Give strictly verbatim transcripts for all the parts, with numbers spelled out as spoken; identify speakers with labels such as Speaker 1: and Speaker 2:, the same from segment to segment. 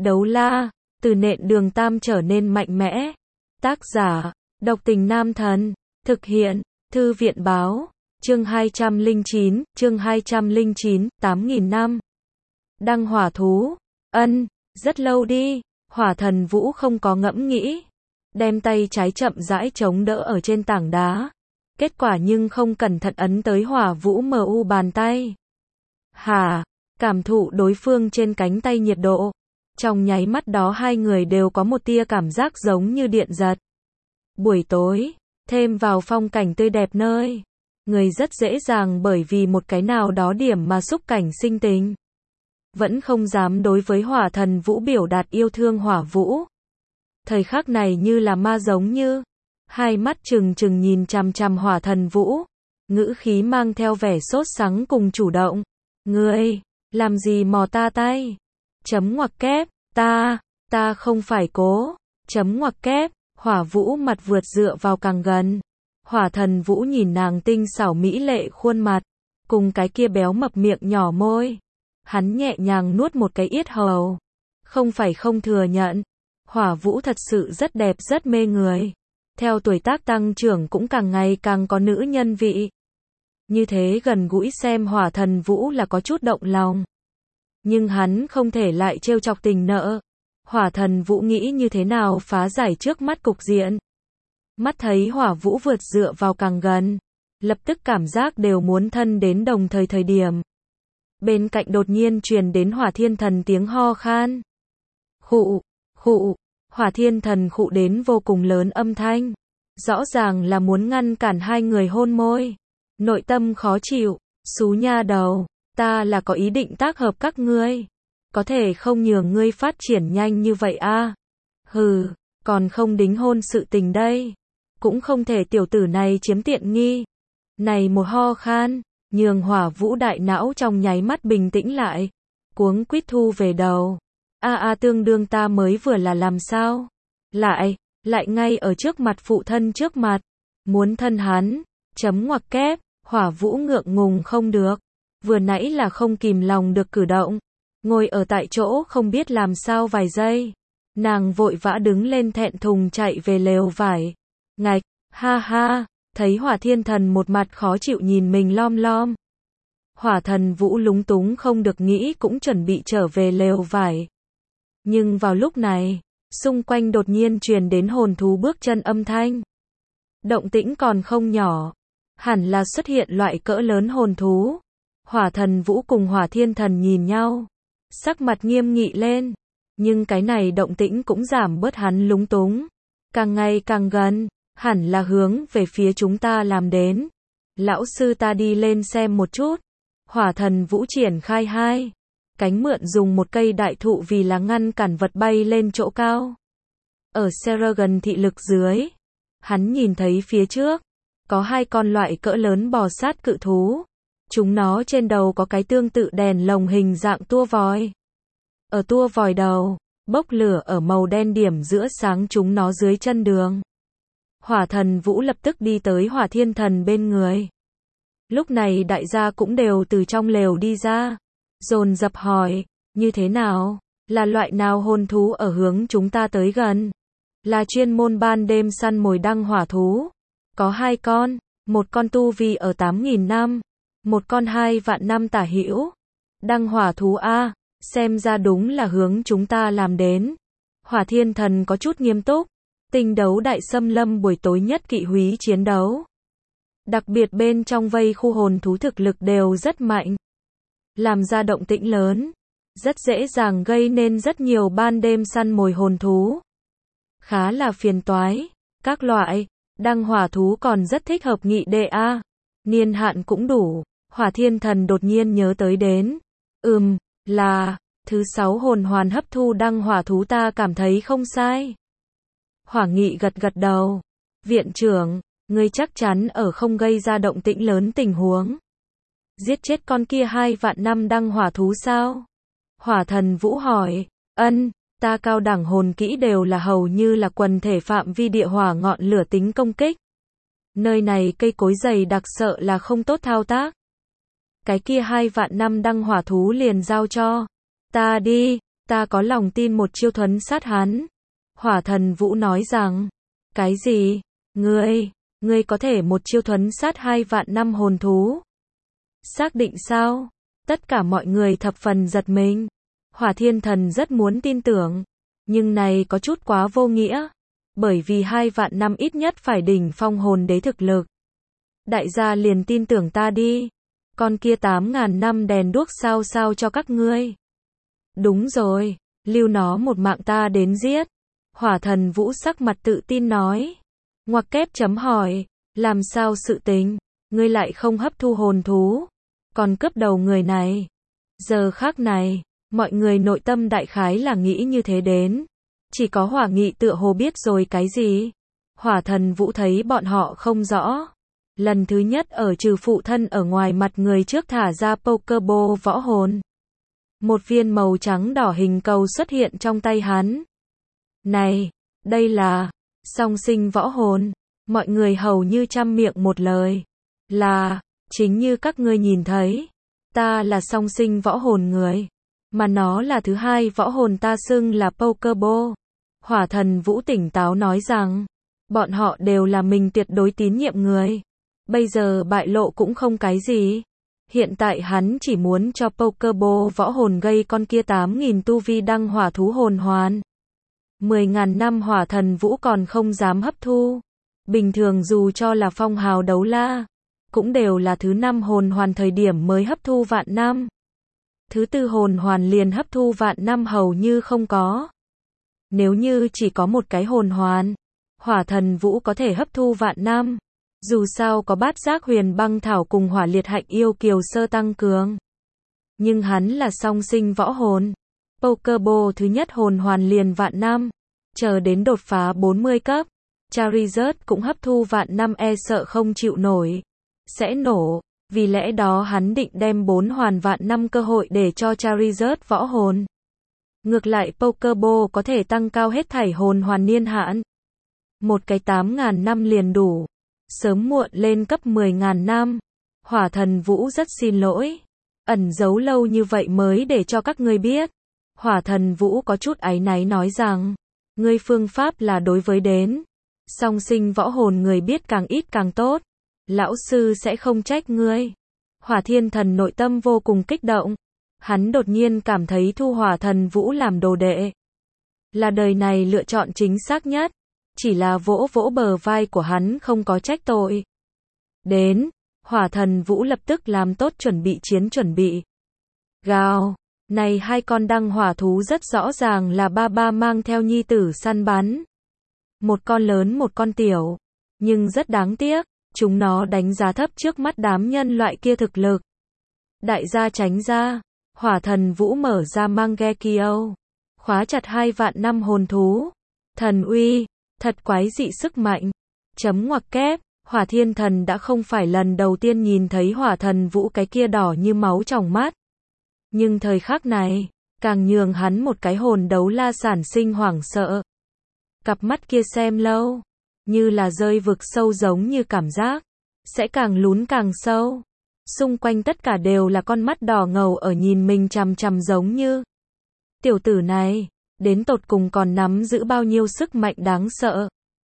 Speaker 1: Đấu la, từ nện đường tam trở nên mạnh mẽ. Tác giả, độc tình nam thần. Thực hiện, thư viện báo. Chương hai trăm lẻ chín, chương hai trăm lẻ chín, tám nghìn năm. Đăng hỏa thú. Ân, rất lâu đi. Hỏa thần Vũ không có ngẫm nghĩ. Đem tay trái chậm rãi chống đỡ ở trên tảng đá. Kết quả nhưng không cẩn thận ấn tới hỏa vũ mờ u bàn tay. Hả, cảm thụ đối phương trên cánh tay nhiệt độ. Trong nháy mắt đó hai người đều có một tia cảm giác giống như điện giật. Buổi tối, thêm vào phong cảnh tươi đẹp nơi. Người rất dễ dàng bởi vì một cái nào đó điểm mà xúc cảnh sinh tình. Vẫn không dám đối với hỏa thần Vũ biểu đạt yêu thương hỏa vũ. Thời khắc này như là ma giống như. Hai mắt trừng trừng nhìn chằm chằm hỏa thần Vũ. Ngữ khí mang theo vẻ sốt sắng cùng chủ động. Ngươi, làm gì mò ta tay? Chấm ngoặc kép, ta, ta không phải cố. Chấm ngoặc kép, hỏa vũ mặt vượt dựa vào càng gần. Hỏa thần Vũ nhìn nàng tinh xảo mỹ lệ khuôn mặt. Cùng cái kia béo mập miệng nhỏ môi. Hắn nhẹ nhàng nuốt một cái yết hầu. Không phải không thừa nhận. Hỏa vũ thật sự rất đẹp rất mê người. Theo tuổi tác tăng trưởng cũng càng ngày càng có nữ nhân vị. Như thế gần gũi xem hỏa thần Vũ là có chút động lòng. Nhưng hắn không thể lại trêu chọc tình nợ. Hỏa thần Vũ nghĩ như thế nào phá giải trước mắt cục diện. Mắt thấy hỏa vũ vượt dựa vào càng gần. Lập tức cảm giác đều muốn thân đến đồng thời thời điểm. Bên cạnh đột nhiên truyền đến hỏa thiên thần tiếng ho khan. Khụ, khụ, hỏa thiên thần khụ đến vô cùng lớn âm thanh. Rõ ràng là muốn ngăn cản hai người hôn môi. Nội tâm khó chịu, xú nha đầu, ta là có ý định tác hợp các ngươi. Có thể không nhường ngươi phát triển nhanh như vậy a? Hừ, còn không đính hôn sự tình đây. Cũng không thể tiểu tử này chiếm tiện nghi. Này một ho khan, nhường hỏa vũ đại não trong nháy mắt bình tĩnh lại. Cuống quýt thu về đầu. A a tương đương ta mới vừa là làm sao? Lại, lại ngay ở trước mặt phụ thân trước mặt. Muốn thân hắn, chấm ngoặc kép, hỏa vũ ngượng ngùng không được. Vừa nãy là không kìm lòng được cử động. Ngồi ở tại chỗ không biết làm sao vài giây. Nàng vội vã đứng lên thẹn thùng chạy về lều vải. Ngạch, ha ha, thấy hỏa thiên thần một mặt khó chịu nhìn mình lom lom. Hỏa thần Vũ lúng túng không được nghĩ cũng chuẩn bị trở về lều vải. Nhưng vào lúc này, xung quanh đột nhiên truyền đến hồn thú bước chân âm thanh. Động tĩnh còn không nhỏ. Hẳn là xuất hiện loại cỡ lớn hồn thú. Hỏa thần Vũ cùng hỏa thiên thần nhìn nhau. Sắc mặt nghiêm nghị lên. Nhưng cái này động tĩnh cũng giảm bớt hắn lúng túng. Càng ngày càng gần. Hẳn là hướng về phía chúng ta làm đến. Lão sư ta đi lên xem một chút. Hỏa thần Vũ triển khai hai cánh mượn dùng một cây đại thụ vì là ngăn cản vật bay lên chỗ cao. Ở Seragon thị lực dưới. Hắn nhìn thấy phía trước. Có hai con loại cỡ lớn bò sát cự thú. Chúng nó trên đầu có cái tương tự đèn lồng hình dạng tua vòi. Ở tua vòi đầu, bốc lửa ở màu đen điểm giữa sáng chúng nó dưới chân đường. Hỏa thần Vũ lập tức đi tới hỏa thiên thần bên người. Lúc này đại gia cũng đều từ trong lều đi ra. Dồn dập hỏi, như thế nào? Là loại nào hồn thú ở hướng chúng ta tới gần? Là chuyên môn ban đêm săn mồi đăng hỏa thú. Có hai con, một con tu vi ở tám nghìn năm, một con hai vạn năm tả hữu. Đăng hỏa thú A, xem ra đúng là hướng chúng ta làm đến. Hỏa thiên thần có chút nghiêm túc. Tinh đấu đại xâm lâm buổi tối nhất kỵ húy chiến đấu. Đặc biệt bên trong vây khu hồn thú thực lực đều rất mạnh. Làm ra động tĩnh lớn. Rất dễ dàng gây nên rất nhiều ban đêm săn mồi hồn thú. Khá là phiền toái. Các loại đăng hỏa thú còn rất thích hợp nghị đệ A. Niên hạn cũng đủ. Hỏa thiên thần đột nhiên nhớ tới đến. Ừm, là, thứ sáu hồn hoàn hấp thu đăng hỏa thú ta cảm thấy không sai. Hỏa nghị gật gật đầu. Viện trưởng, ngươi chắc chắn ở không gây ra động tĩnh lớn tình huống. Giết chết con kia hai vạn năm đăng hỏa thú sao? Hỏa thần Vũ hỏi. Ân, ta cao đẳng hồn kỹ đều là hầu như là quần thể phạm vi địa hỏa ngọn lửa tính công kích. Nơi này cây cối dày đặc sợ là không tốt thao tác. Cái kia hai vạn năm đăng hỏa thú liền giao cho ta đi. Ta có lòng tin một chiêu thuấn sát hắn. Hỏa thần vũ nói rằng, cái gì? Ngươi, ngươi có thể một chiêu thuấn sát hai vạn năm hồn thú? Xác định sao? Tất cả mọi người thập phần giật mình. Hỏa thiên thần rất muốn tin tưởng, nhưng này có chút quá vô nghĩa, bởi vì hai vạn năm ít nhất phải đỉnh phong hồn đế thực lực. Đại gia liền tin tưởng ta đi, con kia tám ngàn năm đèn đuốc sao sao cho các ngươi. Đúng rồi, lưu nó một mạng ta đến giết. Hỏa thần vũ sắc mặt tự tin nói. Ngoặc kép chấm hỏi, làm sao sự tình, ngươi lại không hấp thu hồn thú, còn cướp đầu người này. Giờ khác này, mọi người nội tâm đại khái là nghĩ như thế đến. Chỉ có Hỏa Nghị tựa hồ biết rồi cái gì. Hỏa thần vũ thấy bọn họ không rõ. Lần thứ nhất ở trừ phụ thân ở ngoài mặt người trước thả ra Pokeball võ hồn. Một viên màu trắng đỏ hình cầu xuất hiện trong tay hắn. Này, đây là song sinh võ hồn. Mọi người hầu như trăm miệng một lời. Là, chính như các ngươi nhìn thấy. Ta là song sinh võ hồn người. Mà nó là thứ hai võ hồn ta xưng là Pokeball. Hỏa thần vũ tỉnh táo nói rằng, bọn họ đều là mình tuyệt đối tín nhiệm người. Bây giờ bại lộ cũng không cái gì. Hiện tại hắn chỉ muốn cho Pokeball võ hồn gây con kia tám nghìn tu vi đăng hỏa thú hồn hoàn. mười ngàn năm hỏa thần vũ còn không dám hấp thu. Bình thường dù cho là phong hào đấu la, cũng đều là thứ năm hồn hoàn thời điểm mới hấp thu vạn năm. Thứ tư hồn hoàn liền hấp thu vạn năm hầu như không có. Nếu như chỉ có một cái hồn hoàn, hỏa thần vũ có thể hấp thu vạn năm. Dù sao có bát giác huyền băng thảo cùng hỏa liệt hạnh yêu kiều sơ tăng cường. Nhưng hắn là song sinh võ hồn. Pokeball thứ nhất hồn hoàn liền vạn năm. Chờ đến đột phá bốn mươi cấp, Charizard cũng hấp thu vạn năm e sợ không chịu nổi. Sẽ nổ. Vì lẽ đó hắn định đem bốn hoàn vạn năm cơ hội để cho Charizard võ hồn. Ngược lại Pokeball có thể tăng cao hết thảy hồn hoàn niên hạn. Một cái tám ngàn năm liền đủ. Sớm muộn lên cấp mười ngàn năm. Hỏa thần vũ rất xin lỗi. Ẩn giấu lâu như vậy mới để cho các ngươi biết. Hỏa thần vũ có chút áy náy nói rằng, ngươi phương pháp là đối với đến. Song sinh võ hồn người biết càng ít càng tốt. Lão sư sẽ không trách ngươi. Hỏa thiên thần nội tâm vô cùng kích động. Hắn đột nhiên cảm thấy thu hỏa thần vũ làm đồ đệ là đời này lựa chọn chính xác nhất. Chỉ là vỗ vỗ bờ vai của hắn không có trách tội. Đến, hỏa thần vũ lập tức làm tốt chuẩn bị chiến chuẩn bị. Gào, này hai con đăng hỏa thú rất rõ ràng là ba ba mang theo nhi tử săn bắn. Một con lớn một con tiểu. Nhưng rất đáng tiếc, chúng nó đánh giá thấp trước mắt đám nhân loại kia thực lực. Đại gia tránh ra, hỏa thần vũ mở ra Mangekyo. Khóa chặt hai vạn năm hồn thú. Thần uy. Thật quái dị sức mạnh. Chấm ngoặc kép, hỏa thiên thần đã không phải lần đầu tiên nhìn thấy hỏa thần vũ cái kia đỏ như máu trong mắt. Nhưng thời khắc này, càng nhường hắn một cái hồn đấu la sản sinh hoảng sợ. Cặp mắt kia xem lâu, như là rơi vực sâu giống như cảm giác, sẽ càng lún càng sâu. Xung quanh tất cả đều là con mắt đỏ ngầu ở nhìn mình chằm chằm giống như. Tiểu tử này, đến tột cùng còn nắm giữ bao nhiêu sức mạnh đáng sợ.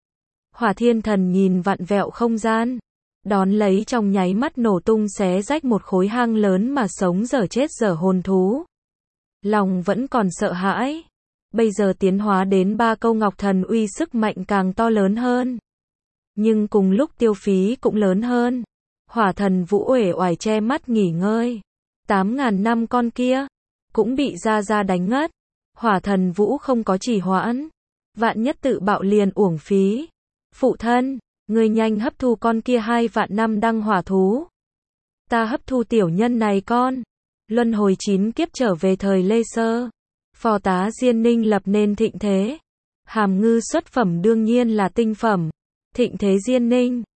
Speaker 1: Hỏa thiên thần nhìn vặn vẹo không gian, đón lấy trong nháy mắt nổ tung xé rách một khối hang lớn mà sống dở chết dở hồn thú. Lòng vẫn còn sợ hãi. Bây giờ tiến hóa đến ba câu ngọc thần uy sức mạnh càng to lớn hơn. Nhưng cùng lúc tiêu phí cũng lớn hơn. Hỏa thần vũ uể oải che mắt nghỉ ngơi. Tám ngàn năm con kia, cũng bị ra ra đánh ngất. Hỏa thần vũ không có trì hoãn. Vạn nhất tự bạo liền uổng phí. Phụ thân, ngươi nhanh hấp thu con kia hai vạn năm đăng hỏa thú. Ta hấp thu tiểu nhân này con. Luân hồi chín kiếp trở về thời Lê Sơ. Phò tá Diên Ninh lập nên thịnh thế. Hàm ngư xuất phẩm đương nhiên là tinh phẩm. Thịnh thế Diên Ninh.